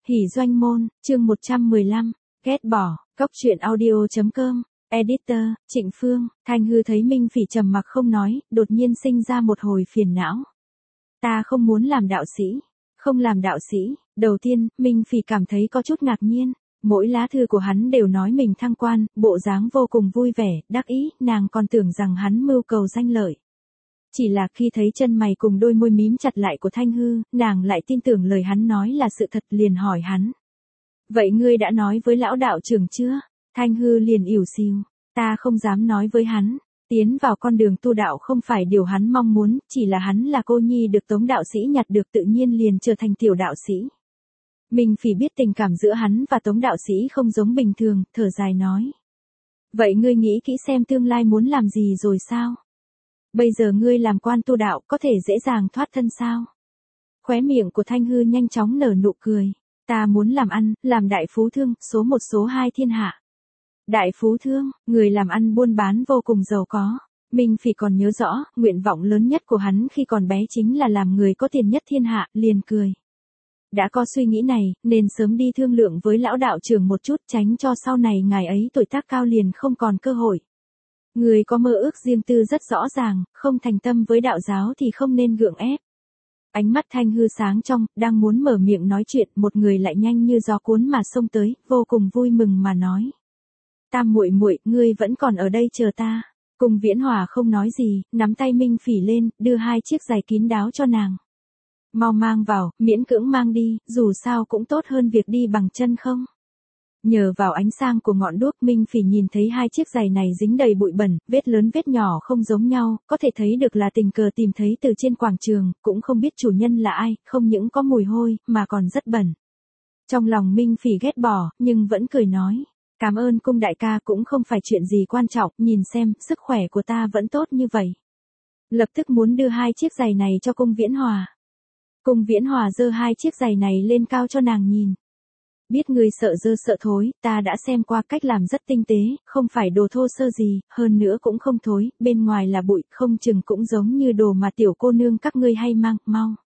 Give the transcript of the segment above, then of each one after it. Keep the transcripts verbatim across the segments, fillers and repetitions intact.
Hỉ doanh môn, chương một trăm mười lăm, ghét bỏ, cốc truyện audio.com, editor, Trịnh Phương. Thanh Hư thấy Minh Phỉ trầm mặc không nói, đột nhiên sinh ra một hồi phiền não. Ta không muốn làm đạo sĩ, không làm đạo sĩ. Đầu tiên, Minh Phỉ cảm thấy có chút ngạc nhiên, mỗi lá thư của hắn đều nói mình thăng quan, bộ dáng vô cùng vui vẻ, đắc ý, nàng còn tưởng rằng hắn mưu cầu danh lợi. Chỉ là khi thấy chân mày cùng đôi môi mím chặt lại của Thanh Hư, nàng lại tin tưởng lời hắn nói là sự thật, liền hỏi hắn. Vậy ngươi đã nói với lão đạo trưởng chưa? Thanh Hư liền ỉu xìu, ta không dám nói với hắn. Tiến vào con đường tu đạo không phải điều hắn mong muốn, chỉ là hắn là cô nhi được Tống đạo sĩ nhặt được tự nhiên liền trở thành tiểu đạo sĩ. Minh Phỉ biết tình cảm giữa hắn và Tống đạo sĩ không giống bình thường, thở dài nói. Vậy ngươi nghĩ kỹ xem tương lai muốn làm gì rồi sao? Bây giờ ngươi làm quan tu đạo có thể dễ dàng thoát thân sao? Khóe miệng của Thanh Hư nhanh chóng nở nụ cười. Ta muốn làm ăn, làm đại phú thương, số một số hai thiên hạ. Đại phú thương, người làm ăn buôn bán vô cùng giàu có. Minh Phỉ còn nhớ rõ, nguyện vọng lớn nhất của hắn khi còn bé chính là làm người có tiền nhất thiên hạ, liền cười. Đã có suy nghĩ này, nên sớm đi thương lượng với lão đạo trưởng một chút, tránh cho sau này ngài ấy tuổi tác cao liền không còn cơ hội. Người có mơ ước riêng tư rất rõ ràng, không thành tâm với đạo giáo thì không nên gượng ép. Ánh mắt Thanh Hư sáng trong, đang muốn mở miệng nói chuyện, một người lại nhanh như gió cuốn mà xông tới, vô cùng vui mừng mà nói. Tam muội muội, ngươi vẫn còn ở đây chờ ta. Cung Viễn Hòa không nói gì, nắm tay Minh Phỉ lên, đưa hai chiếc giày kín đáo cho nàng. Mau mang vào, miễn cưỡng mang đi, dù sao cũng tốt hơn việc đi bằng chân không? Nhờ vào ánh sáng của ngọn đuốc, Minh Phỉ nhìn thấy hai chiếc giày này dính đầy bụi bẩn, vết lớn vết nhỏ không giống nhau, có thể thấy được là tình cờ tìm thấy từ trên quảng trường, cũng không biết chủ nhân là ai, không những có mùi hôi, mà còn rất bẩn. Trong lòng Minh Phỉ ghét bỏ, nhưng vẫn cười nói. Cảm ơn Cung đại ca, cũng không phải chuyện gì quan trọng, nhìn xem, sức khỏe của ta vẫn tốt như vậy. Lập tức muốn đưa hai chiếc giày này cho Cung Viễn Hòa. Cung Viễn Hòa giơ hai chiếc giày này lên cao cho nàng nhìn. Biết ngươi sợ dơ sợ thối, ta đã xem qua cách làm rất tinh tế, không phải đồ thô sơ gì, hơn nữa cũng không thối, bên ngoài là bụi, không chừng cũng giống như đồ mà tiểu cô nương các ngươi hay mang, mau.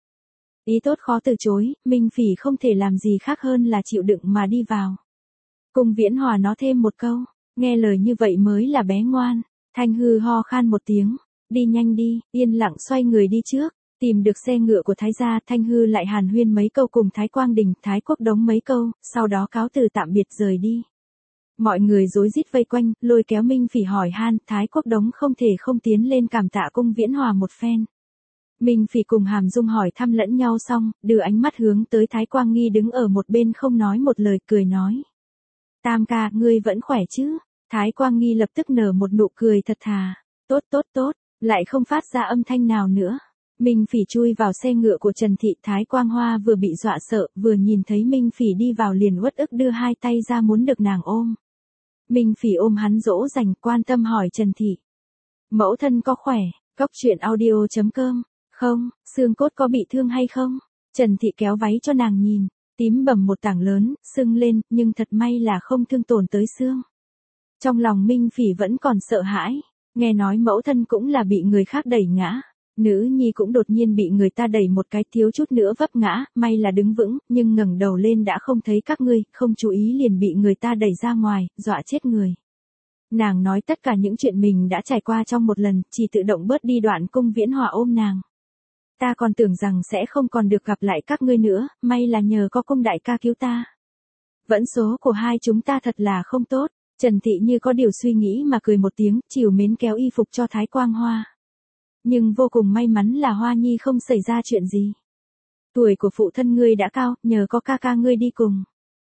Ý tốt khó từ chối, Minh Phỉ không thể làm gì khác hơn là chịu đựng mà đi vào. Cung Viễn Hòa nói thêm một câu, nghe lời như vậy mới là bé ngoan. Thanh Hư ho khan một tiếng, đi nhanh đi, yên lặng xoay người đi trước. Tìm được xe ngựa của Thái gia, Thanh Hư lại hàn huyên mấy câu cùng Thái Quang Đình, Thái Quốc Đống mấy câu, sau đó cáo từ tạm biệt rời đi. Mọi người rối rít vây quanh, lôi kéo Minh Phỉ hỏi han, Thái Quốc Đống không thể không tiến lên cảm tạ Cung Viễn Hòa một phen. Minh Phỉ cùng Hàm Dung hỏi thăm lẫn nhau xong, đưa ánh mắt hướng tới Thái Quang Nghi đứng ở một bên không nói một lời, cười nói. Tam ca, ngươi vẫn khỏe chứ? Thái Quang Nghi lập tức nở một nụ cười thật thà. Tốt tốt tốt, lại không phát ra âm thanh nào nữa. Minh Phỉ chui vào xe ngựa của Trần Thị. Thái Quang Hoa vừa bị dọa sợ, vừa nhìn thấy Minh Phỉ đi vào liền uất ức đưa hai tay ra muốn được nàng ôm. Minh Phỉ ôm hắn dỗ dành, quan tâm hỏi Trần Thị. Mẫu thân có khỏe, cốc truyện audio.com, không, xương cốt có bị thương hay không? Trần Thị kéo váy cho nàng nhìn, tím bầm một tảng lớn, sưng lên, nhưng thật may là không thương tổn tới xương. Trong lòng Minh Phỉ vẫn còn sợ hãi, nghe nói mẫu thân cũng là bị người khác đẩy ngã. Nữ nhi cũng đột nhiên bị người ta đẩy một cái, thiếu chút nữa vấp ngã, may là đứng vững, nhưng ngẩng đầu lên đã không thấy các ngươi, không chú ý liền bị người ta đẩy ra ngoài, dọa chết người. Nàng nói tất cả những chuyện mình đã trải qua trong một lần, chỉ tự động bớt đi đoạn. Cung Viễn Hòa ôm nàng. Ta còn tưởng rằng sẽ không còn được gặp lại các ngươi nữa, may là nhờ có Cung đại ca cứu ta. Vẫn số của hai chúng ta thật là không tốt. Trần Thị như có điều suy nghĩ mà cười một tiếng, trìu mến kéo y phục cho Thái Quang Hoa. Nhưng vô cùng may mắn là Hoa Nhi không xảy ra chuyện gì. Tuổi của phụ thân ngươi đã cao, nhờ có ca ca ngươi đi cùng.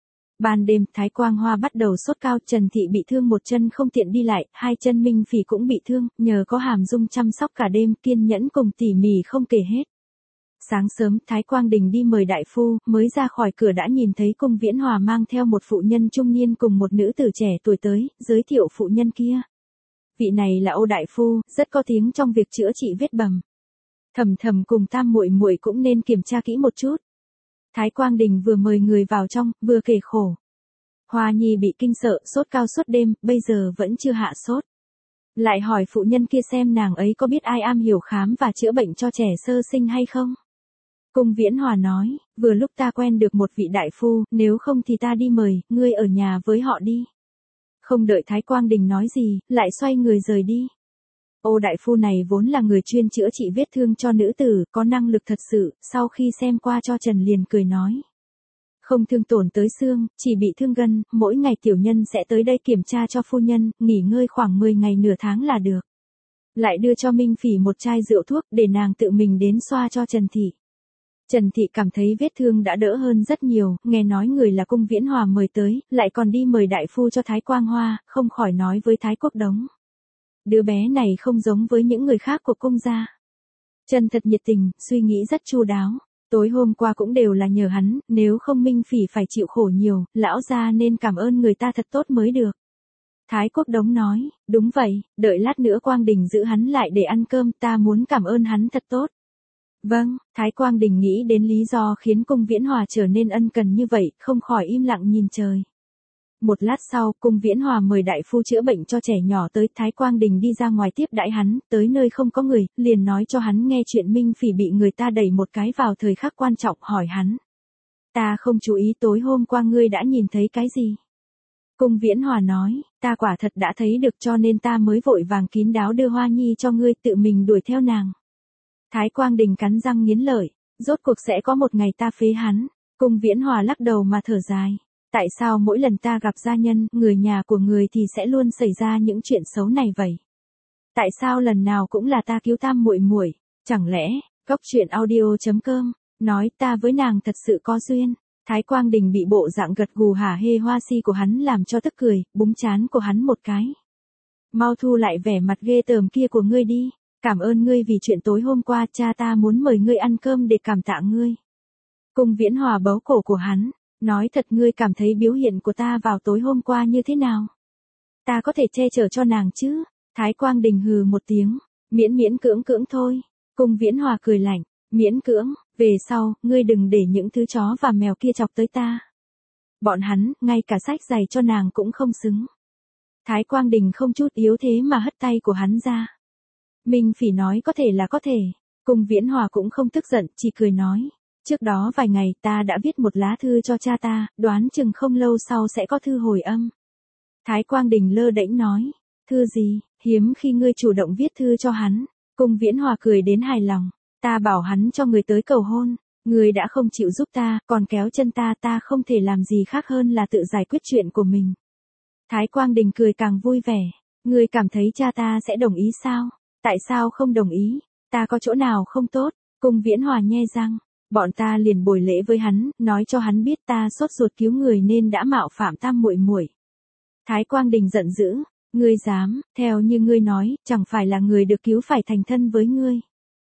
Ban đêm, Thái Quang Hoa bắt đầu sốt cao, Trần Thị bị thương một chân không tiện đi lại, hai chân Minh Phỉ cũng bị thương, nhờ có Hàm Dung chăm sóc cả đêm, kiên nhẫn cùng tỉ mỉ không kể hết. Sáng sớm, Thái Quang Đình đi mời đại phu, mới ra khỏi cửa đã nhìn thấy Cung Viễn Hòa mang theo một phụ nhân trung niên cùng một nữ tử trẻ tuổi tới, giới thiệu phụ nhân kia. Vị này là Ô đại phu, rất có tiếng trong việc chữa trị vết bầm. Thầm thầm cùng Tam muội muội cũng nên kiểm tra kỹ một chút. Thái Quang Đình vừa mời người vào trong, vừa kể khổ. Hoa Nhi bị kinh sợ, sốt cao suốt đêm, bây giờ vẫn chưa hạ sốt. Lại hỏi phụ nhân kia xem nàng ấy có biết ai am hiểu khám và chữa bệnh cho trẻ sơ sinh hay không. Cung Viễn Hòa nói, vừa lúc ta quen được một vị đại phu, nếu không thì ta đi mời, ngươi ở nhà với họ đi. Không đợi Thái Quang Đình nói gì, lại xoay người rời đi. Ô đại phu này vốn là người chuyên chữa trị vết thương cho nữ tử, có năng lực thật sự, sau khi xem qua cho Trần liền cười nói. Không thương tổn tới xương, chỉ bị thương gân, mỗi ngày tiểu nhân sẽ tới đây kiểm tra cho phu nhân, nghỉ ngơi khoảng mười ngày nửa tháng là được. Lại đưa cho Minh Phỉ một chai rượu thuốc để nàng tự mình đến xoa cho Trần Thị. Trần Thị cảm thấy vết thương đã đỡ hơn rất nhiều, nghe nói người là Cung Viễn Hòa mời tới, lại còn đi mời đại phu cho Thái Quang Hoa, không khỏi nói với Thái Quốc Đống. Đứa bé này không giống với những người khác của cung gia. Trần thật nhiệt tình, suy nghĩ rất chu đáo. Tối hôm qua cũng đều là nhờ hắn, nếu không Minh Phỉ phải chịu khổ nhiều, lão gia nên cảm ơn người ta thật tốt mới được. Thái Quốc Đống nói, đúng vậy, đợi lát nữa Quang Đình giữ hắn lại để ăn cơm, ta muốn cảm ơn hắn thật tốt. Vâng, Thái Quang Đình nghĩ đến lý do khiến Cung Viễn Hòa trở nên ân cần như vậy, không khỏi im lặng nhìn trời. Một lát sau, Cung Viễn Hòa mời đại phu chữa bệnh cho trẻ nhỏ tới, Thái Quang Đình đi ra ngoài tiếp đãi hắn, tới nơi không có người, liền nói cho hắn nghe chuyện Minh Phỉ bị người ta đẩy một cái vào thời khắc quan trọng, hỏi hắn. Ta không chú ý tối hôm qua ngươi đã nhìn thấy cái gì? Cung Viễn Hòa nói, ta quả thật đã thấy được cho nên ta mới vội vàng kín đáo đưa Hoa Nhi cho ngươi, tự mình đuổi theo nàng. Thái Quang Đình cắn răng nghiến lợi, rốt cuộc sẽ có một ngày ta phế hắn. Cung Viễn Hòa lắc đầu mà thở dài. Tại sao mỗi lần ta gặp gia nhân, người nhà của người thì sẽ luôn xảy ra những chuyện xấu này vậy? Tại sao lần nào cũng là ta cứu tam muội muội? Chẳng lẽ, Cốc Truyện Audio chấm com nói ta với nàng thật sự có duyên? Thái Quang Đình bị bộ dạng gật gù hả hê hoa si của hắn làm cho tức cười, búng trán của hắn một cái. Mau thu lại vẻ mặt ghê tởm kia của ngươi đi. Cảm ơn ngươi vì chuyện tối hôm qua, cha ta muốn mời ngươi ăn cơm để cảm tạ ngươi. Cung Viễn Hòa bấu cổ của hắn, nói thật ngươi cảm thấy biểu hiện của ta vào tối hôm qua như thế nào? Ta có thể che chở cho nàng chứ? Thái Quang Đình hừ một tiếng, miễn miễn cưỡng cưỡng thôi. Cung Viễn Hòa cười lạnh, miễn cưỡng, về sau, ngươi đừng để những thứ chó và mèo kia chọc tới ta. Bọn hắn, ngay cả sách giày cho nàng cũng không xứng. Thái Quang Đình không chút yếu thế mà hất tay của hắn ra. Minh Phỉ nói có thể là có thể. Cung Viễn Hòa cũng không tức giận, chỉ cười nói. Trước đó vài ngày ta đã viết một lá thư cho cha ta, đoán chừng không lâu sau sẽ có thư hồi âm. Thái Quang Đình lơ đễnh nói. Thư gì, hiếm khi ngươi chủ động viết thư cho hắn. Cung Viễn Hòa cười đến hài lòng. Ta bảo hắn cho người tới cầu hôn. Ngươi đã không chịu giúp ta, còn kéo chân ta, ta không thể làm gì khác hơn là tự giải quyết chuyện của mình. Thái Quang Đình cười càng vui vẻ. Ngươi cảm thấy cha ta sẽ đồng ý sao? Tại sao không đồng ý? Ta có chỗ nào không tốt? Cung Viễn Hòa nhe răng. Bọn ta liền bồi lễ với hắn, nói cho hắn biết ta sốt ruột cứu người nên đã mạo phạm tam muội muội. Thái Quang Đình giận dữ. Ngươi dám, theo như ngươi nói, chẳng phải là người được cứu phải thành thân với ngươi.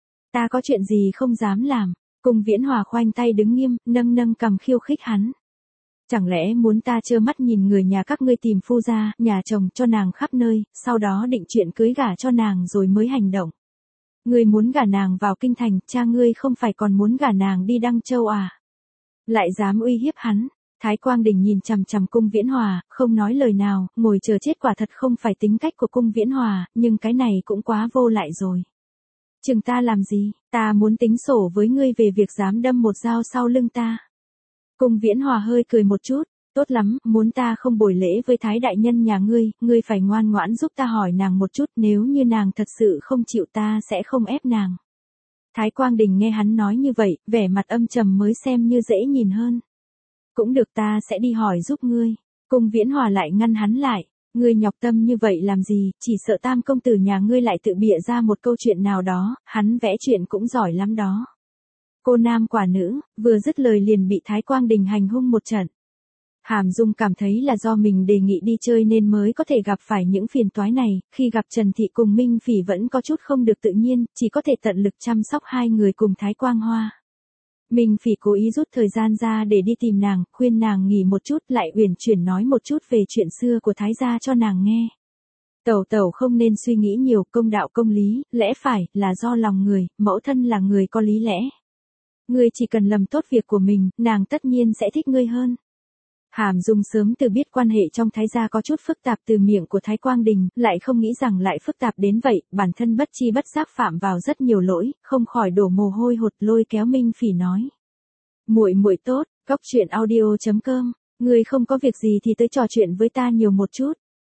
Ta có chuyện gì không dám làm? Cung Viễn Hòa khoanh tay đứng nghiêm, nâng nâng cằm khiêu khích hắn. Chẳng lẽ muốn ta trơ mắt nhìn người nhà các ngươi tìm phu gia, nhà chồng cho nàng khắp nơi, sau đó định chuyện cưới gả cho nàng rồi mới hành động. Ngươi muốn gả nàng vào kinh thành, cha ngươi không phải còn muốn gả nàng đi Đăng Châu à? Lại dám uy hiếp hắn. Thái Quang Đình nhìn chằm chằm Cung Viễn Hòa, không nói lời nào, ngồi chờ chết quả thật không phải tính cách của Cung Viễn Hòa, nhưng cái này cũng quá vô lại rồi. Chừng ta làm gì, ta muốn tính sổ với ngươi về việc dám đâm một dao sau lưng ta. Cung Viễn Hòa hơi cười một chút, tốt lắm, muốn ta không bồi lễ với Thái đại nhân nhà ngươi, ngươi phải ngoan ngoãn giúp ta hỏi nàng một chút, nếu như nàng thật sự không chịu ta sẽ không ép nàng. Thái Quang Đình nghe hắn nói như vậy, vẻ mặt âm trầm mới xem như dễ nhìn hơn. Cũng được, ta sẽ đi hỏi giúp ngươi. Cung Viễn Hòa lại ngăn hắn lại. Ngươi nhọc tâm như vậy làm gì, chỉ sợ tam công tử nhà ngươi lại tự bịa ra một câu chuyện nào đó, hắn vẽ chuyện cũng giỏi lắm đó. Cô nam quả nữ, vừa dứt lời liền bị Thái Quang Đình hành hung một trận. Hàm Dung cảm thấy là do mình đề nghị đi chơi nên mới có thể gặp phải những phiền toái này, khi gặp Trần Thị cùng Minh Phỉ vẫn có chút không được tự nhiên, chỉ có thể tận lực chăm sóc hai người cùng Thái Quang Hoa. Minh Phỉ cố ý rút thời gian ra để đi tìm nàng, khuyên nàng nghỉ một chút, lại uyển chuyển nói một chút về chuyện xưa của Thái gia cho nàng nghe. Tẩu tẩu không nên suy nghĩ nhiều, công đạo công lý, lẽ phải, là do lòng người, mẫu thân là người có lý lẽ. Ngươi chỉ cần làm tốt việc của mình, nàng tất nhiên sẽ thích ngươi hơn. Hàm Dung sớm từ biết quan hệ trong Thái gia có chút phức tạp từ miệng của Thái Quang Đình, lại không nghĩ rằng lại phức tạp đến vậy, bản thân bất chi bất giác phạm vào rất nhiều lỗi, không khỏi đổ mồ hôi hột, lôi kéo Minh Phỉ nói. Muội muội tốt, Góc Truyện Audio chấm com, ngươi không có việc gì thì tới trò chuyện với ta nhiều một chút.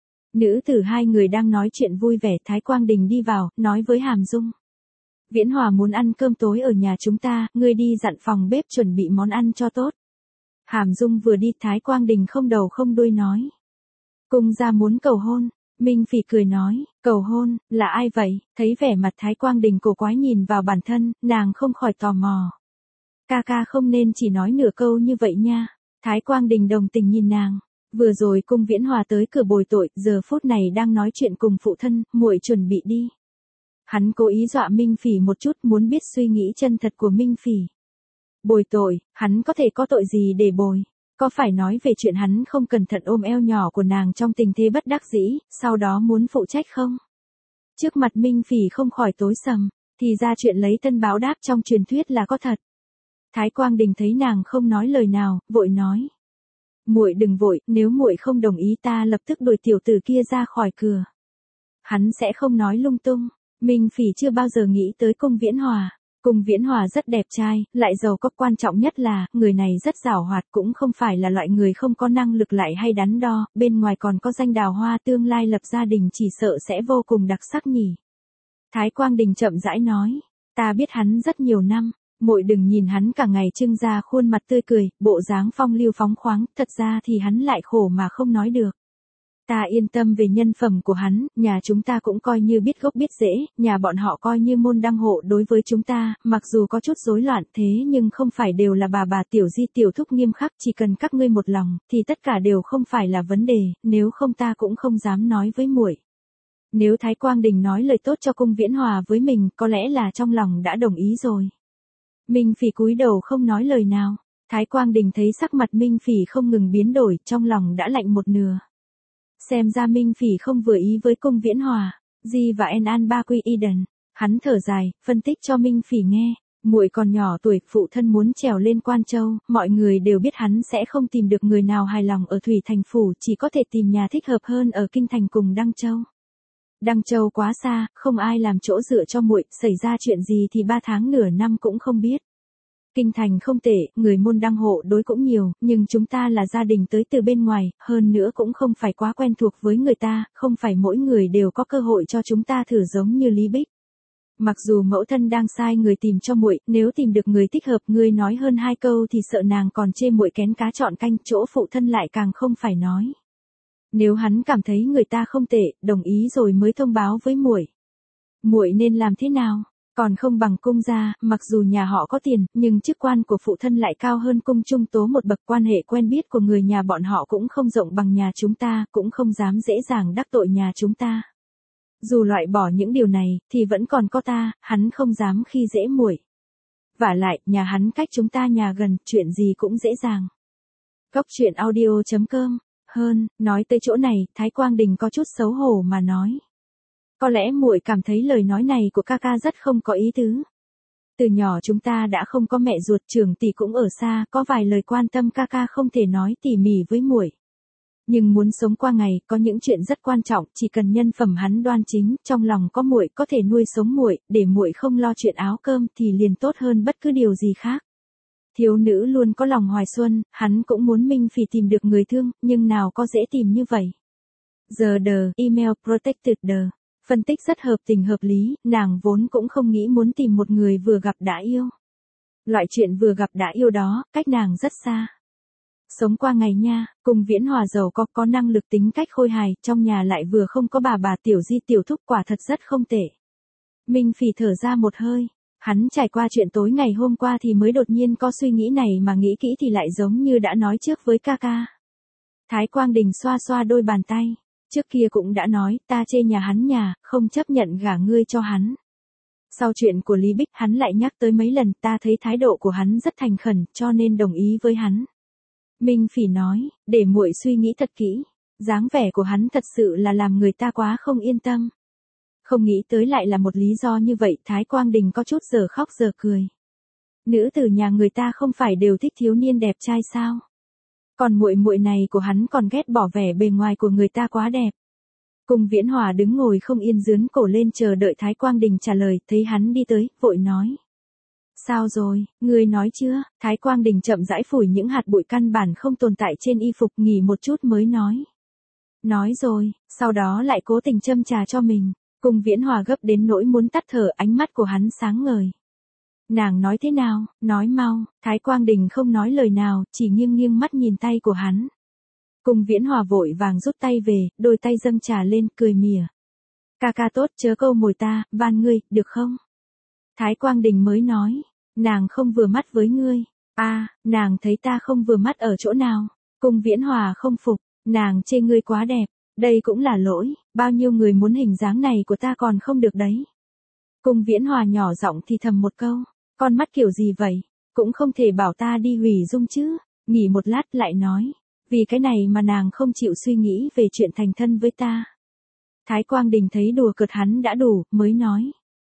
Nữ tử hai người đang nói chuyện vui vẻ, Thái Quang Đình đi vào, nói với Hàm Dung. Viễn Hòa muốn ăn cơm tối ở nhà chúng ta, ngươi đi dặn phòng bếp chuẩn bị món ăn cho tốt. Hàm Dung vừa đi, Thái Quang Đình không đầu không đuôi nói. Cung gia muốn cầu hôn. Minh Phỉ cười nói, cầu hôn, là ai vậy? Thấy vẻ mặt Thái Quang Đình cổ quái nhìn vào bản thân, nàng không khỏi tò mò. Ca ca không nên chỉ nói nửa câu như vậy nha. Thái Quang Đình đồng tình nhìn nàng. Vừa rồi Cung Viễn Hòa tới cửa bồi tội, giờ phút này đang nói chuyện cùng phụ thân, muội chuẩn bị đi. Hắn cố ý dọa Minh Phỉ một chút, muốn biết suy nghĩ chân thật của Minh Phỉ. Bồi tội, hắn có thể có tội gì để bồi? Có phải nói về chuyện hắn không cẩn thận ôm eo nhỏ của nàng trong tình thế bất đắc dĩ, sau đó muốn phụ trách không? Trước mặt Minh Phỉ không khỏi tối sầm, thì ra chuyện lấy tân báo đáp trong truyền thuyết là có thật. Thái Quang Đình thấy nàng không nói lời nào, vội nói. Muội đừng vội, nếu muội không đồng ý ta lập tức đuổi tiểu tử kia ra khỏi cửa. Hắn sẽ không nói lung tung. Minh Phỉ chưa bao giờ nghĩ tới Cung Viễn Hòa. Cung Viễn Hòa rất đẹp trai, lại giàu có, quan trọng nhất là, người này rất giàu hoạt, cũng không phải là loại người không có năng lực lại hay đắn đo, bên ngoài còn có danh đào hoa, tương lai lập gia đình chỉ sợ sẽ vô cùng đặc sắc nhỉ. Thái Quang Đình chậm rãi nói, ta biết hắn rất nhiều năm, muội đừng nhìn hắn cả ngày trưng ra khuôn mặt tươi cười, bộ dáng phong lưu phóng khoáng, thật ra thì hắn lại khổ mà không nói được. Ta yên tâm về nhân phẩm của hắn, nhà chúng ta cũng coi như biết gốc biết rễ, nhà bọn họ coi như môn đăng hộ đối với chúng ta, mặc dù có chút rối loạn thế nhưng không phải đều là bà bà tiểu di tiểu thúc nghiêm khắc, chỉ cần các ngươi một lòng, thì tất cả đều không phải là vấn đề, nếu không ta cũng không dám nói với muội. Nếu Thái Quang Đình nói lời tốt cho Cung Viễn Hòa với mình, có lẽ là trong lòng đã đồng ý rồi. Minh Phỉ cúi đầu không nói lời nào, Thái Quang Đình thấy sắc mặt Minh Phỉ không ngừng biến đổi, trong lòng đã lạnh một nửa. Xem ra Minh Phỉ không vừa ý với Cung Viễn Hòa, Di và En An ba quy Eden. Hắn thở dài, phân tích cho Minh Phỉ nghe, muội còn nhỏ tuổi, phụ thân muốn trèo lên Quan Châu, mọi người đều biết hắn sẽ không tìm được người nào hài lòng ở Thủy Thành phủ, chỉ có thể tìm nhà thích hợp hơn ở Kinh Thành cùng Đăng Châu. Đăng Châu quá xa, không ai làm chỗ dựa cho muội, xảy ra chuyện gì thì ba tháng nửa năm cũng không biết. Kinh Thành không tệ, người môn đăng hộ đối cũng nhiều, nhưng chúng ta là gia đình tới từ bên ngoài, hơn nữa cũng không phải quá quen thuộc với người ta, không phải mỗi người đều có cơ hội cho chúng ta thử giống như Lý Bích. Mặc dù mẫu thân đang sai người tìm cho muội, nếu tìm được người thích hợp, ngươi nói hơn hai câu thì sợ nàng còn chê muội kén cá chọn canh, chỗ phụ thân lại càng không phải nói. Nếu hắn cảm thấy người ta không tệ, đồng ý rồi mới thông báo với muội. Muội nên làm thế nào? Còn không bằng Cung gia, mặc dù nhà họ có tiền, nhưng chức quan của phụ thân lại cao hơn Cung Trung Tố một bậc, quan hệ quen biết của người nhà bọn họ cũng không rộng bằng nhà chúng ta, cũng không dám dễ dàng đắc tội nhà chúng ta. Dù loại bỏ những điều này, thì vẫn còn có ta, hắn không dám khi dễ muội. Vả lại, nhà hắn cách chúng ta nhà gần, chuyện gì cũng dễ dàng. Góc Truyện Audio chấm com. Hơn, nói tới chỗ này, Thái Quang Đình có chút xấu hổ mà nói. Có lẽ muội cảm thấy lời nói này của ca ca rất không có ý tứ. Từ nhỏ chúng ta đã không có mẹ ruột, trưởng tỷ cũng ở xa, có vài lời quan tâm ca ca không thể nói tỉ mỉ với muội. Nhưng muốn sống qua ngày, có những chuyện rất quan trọng, chỉ cần nhân phẩm hắn đoan chính, trong lòng có muội, có thể nuôi sống muội, để muội không lo chuyện áo cơm thì liền tốt hơn bất cứ điều gì khác. Thiếu nữ luôn có lòng hoài xuân, hắn cũng muốn Minh Phỉ tìm được người thương, nhưng nào có dễ tìm như vậy. Giờ đờ, email protected đờ. Phân tích rất hợp tình hợp lý, nàng vốn cũng không nghĩ muốn tìm một người vừa gặp đã yêu. Loại chuyện vừa gặp đã yêu đó, cách nàng rất xa. Sống qua ngày nha, Cung Viễn Hòa giàu có, có năng lực, tính cách khôi hài, trong nhà lại vừa không có bà bà tiểu di tiểu thúc, quả thật rất không tệ. Minh Phỉ thở ra một hơi, hắn trải qua chuyện tối ngày hôm qua thì mới đột nhiên có suy nghĩ này, mà nghĩ kỹ thì lại giống như đã nói trước với ca ca. Thái Quang Đình xoa xoa đôi bàn tay. Trước kia cũng đã nói, ta chê nhà hắn nhà, không chấp nhận gả ngươi cho hắn. Sau chuyện của Lý Bích, hắn lại nhắc tới mấy lần, ta thấy thái độ của hắn rất thành khẩn, cho nên đồng ý với hắn. Minh Phỉ nói, để muội suy nghĩ thật kỹ, dáng vẻ của hắn thật sự là làm người ta quá không yên tâm. Không nghĩ tới lại là một lý do như vậy, Thái Quang Đình có chút giờ khóc giờ cười. Nữ tử nhà người ta không phải đều thích thiếu niên đẹp trai sao? Còn muội muội này của hắn còn ghét bỏ vẻ bề ngoài của người ta quá đẹp. Cung Viễn Hòa đứng ngồi không yên dướn cổ lên chờ đợi Thái Quang Đình trả lời, thấy hắn đi tới, vội nói. Sao rồi, ngươi nói chưa? Thái Quang Đình chậm rãi phủi những hạt bụi căn bản không tồn tại trên y phục, nghỉ một chút mới nói. Nói rồi, sau đó lại cố tình châm trà cho mình. Cung Viễn Hòa gấp đến nỗi muốn tắt thở, ánh mắt của hắn sáng ngời. Nàng nói thế nào, nói mau. Thái Quang Đình không nói lời nào, chỉ nghiêng nghiêng mắt nhìn tay của hắn. Cung Viễn Hòa vội vàng rút tay về, đôi tay dâng trà lên, cười mỉa. Ca ca tốt, chớ câu mồi ta, van ngươi, được không? Thái Quang Đình mới nói, nàng không vừa mắt với ngươi. A, à, nàng thấy ta không vừa mắt ở chỗ nào? Cung Viễn Hòa không phục, nàng chê ngươi quá đẹp, đây cũng là lỗi, bao nhiêu người muốn hình dáng này của ta còn không được đấy. Cung Viễn Hòa nhỏ giọng thì thầm một câu, con mắt kiểu gì vậy, cũng không thể bảo ta đi hủy dung chứ. Nghỉ một lát lại nói, vì cái này mà nàng không chịu suy nghĩ về chuyện thành thân với ta. Thái Quang Đình thấy đùa cợt hắn đã đủ, mới nói.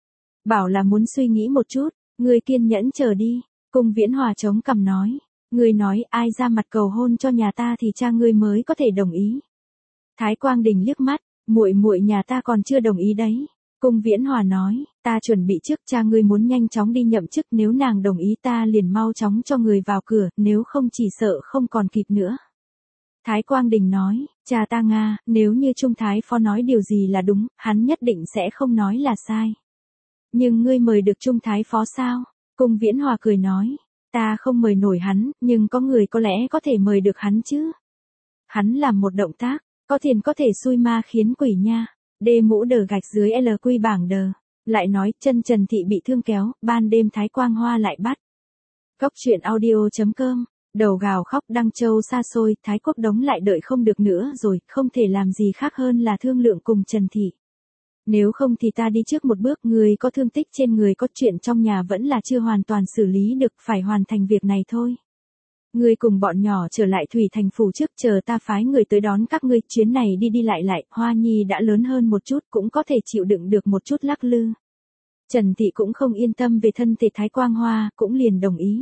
Bảo là muốn suy nghĩ một chút, ngươi kiên nhẫn chờ đi. Cung Viễn Hòa chống cằm nói, ngươi nói ai ra mặt cầu hôn cho nhà ta thì cha ngươi mới có thể đồng ý. Thái Quang Đình liếc mắt, muội muội nhà ta còn chưa đồng ý đấy. Cung Viễn Hòa nói, ta chuẩn bị trước, cha ngươi muốn nhanh chóng đi nhậm chức, nếu nàng đồng ý ta liền mau chóng cho người vào cửa, nếu không chỉ sợ không còn kịp nữa. Thái Quang Đình nói, cha ta Nga, nếu như Trung Thái Phó nói điều gì là đúng, hắn nhất định sẽ không nói là sai. Nhưng ngươi mời được Trung Thái Phó sao? Cung Viễn Hòa cười nói, ta không mời nổi hắn, nhưng có người có lẽ có thể mời được hắn chứ. Hắn làm một động tác, có tiền có thể xui ma khiến quỷ nha. Đê mũ đờ gạch dưới L quy bảng đờ. Lại nói, chân Trần Thị bị thương kéo, ban đêm Thái Quang Hoa lại bắt. Góc truyện audio chấm com. Đầu gào khóc Đăng Châu xa xôi, Thái Quốc Đống lại đợi không được nữa rồi, không thể làm gì khác hơn là thương lượng cùng Trần Thị. Nếu không thì ta đi trước một bước, người có thương tích trên người, có chuyện trong nhà vẫn là chưa hoàn toàn xử lý được, phải hoàn thành việc này thôi. Ngươi cùng bọn nhỏ trở lại Thủy Thành phủ trước, chờ ta phái người tới đón các ngươi, chuyến này đi đi lại lại, Hoa Nhi đã lớn hơn một chút, cũng có thể chịu đựng được một chút lắc lư. Trần Thị cũng không yên tâm về thân thể Thái Quang Hoa, cũng liền đồng ý.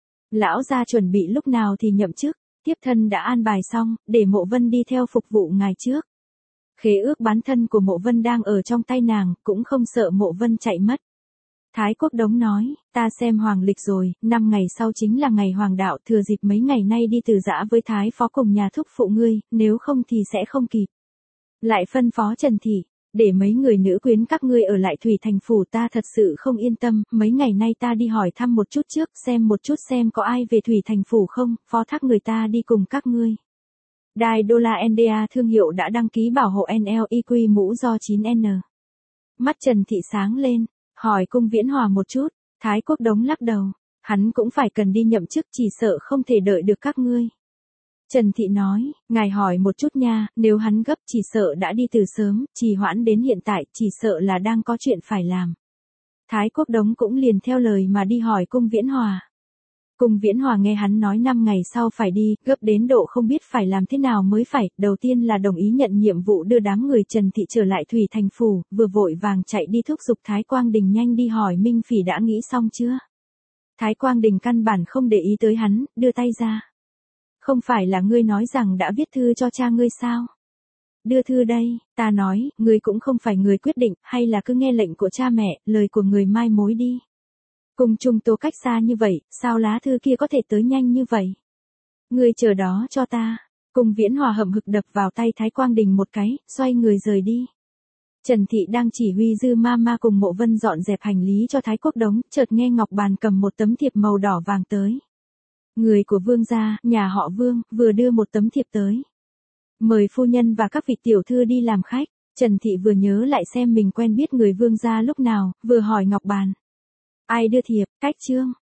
Lão gia chuẩn bị lúc nào thì nhậm chức, tiếp thân đã an bài xong, để Mộ Vân đi theo phục vụ ngài trước. Khế ước bán thân của Mộ Vân đang ở trong tay nàng, cũng không sợ Mộ Vân chạy mất. Thái Quốc Đống nói, ta xem hoàng lịch rồi, năm ngày sau chính là ngày hoàng đạo, thừa dịp mấy ngày nay đi từ giã với Thái Phó cùng nhà thúc phụ ngươi, nếu không thì sẽ không kịp. Lại phân phó Trần Thị, để mấy người nữ quyến các ngươi ở lại Thủy Thành phủ, ta thật sự không yên tâm, mấy ngày nay ta đi hỏi thăm một chút trước, xem một chút xem có ai về Thủy Thành phủ không, phó thác người ta đi cùng các ngươi. Đài đô la en đê a thương hiệu đã đăng ký bảo hộ en lờ i quy mũ do chín N. Mắt Trần Thị sáng lên, hỏi Cung Viễn Hòa một chút, Thái Quốc Đống lắc đầu, hắn cũng phải cần đi nhậm chức, chỉ sợ không thể đợi được các ngươi. Trần Thị nói, ngài hỏi một chút nha, nếu hắn gấp chỉ sợ đã đi từ sớm, trì hoãn đến hiện tại, chỉ sợ là đang có chuyện phải làm. Thái Quốc Đống cũng liền theo lời mà đi hỏi Cung Viễn Hòa. Cung Viễn Hòa nghe hắn nói năm ngày sau phải đi, gấp đến độ không biết phải làm thế nào mới phải, đầu tiên là đồng ý nhận nhiệm vụ đưa đám người Trần Thị trở lại Thủy Thành phủ, vừa vội vàng chạy đi thúc giục Thái Quang Đình nhanh đi hỏi Minh Phỉ đã nghĩ xong chưa. Thái Quang Đình căn bản không để ý tới hắn, đưa tay ra. Không phải là ngươi nói rằng đã viết thư cho cha ngươi sao? Đưa thư đây, ta nói, ngươi cũng không phải người quyết định, hay là cứ nghe lệnh của cha mẹ, lời của người mai mối đi. Cùng Trung Tố cách xa như vậy, sao lá thư kia có thể tới nhanh như vậy? Ngươi chờ đó cho ta. Cung Viễn Hòa hậm hực đập vào tay Thái Quang Đình một cái, xoay người rời đi. Trần Thị đang chỉ huy Dư Ma Ma cùng Mộ Vân dọn dẹp hành lý cho Thái Quốc Đống, chợt nghe Ngọc Bàn cầm một tấm thiệp màu đỏ vàng tới. Người của Vương gia, nhà họ Vương, vừa đưa một tấm thiệp tới. Mời phu nhân và các vị tiểu thư đi làm khách. Trần Thị vừa nhớ lại xem mình quen biết người Vương gia lúc nào, vừa hỏi Ngọc Bàn. Ai đưa thiệp, cách chương.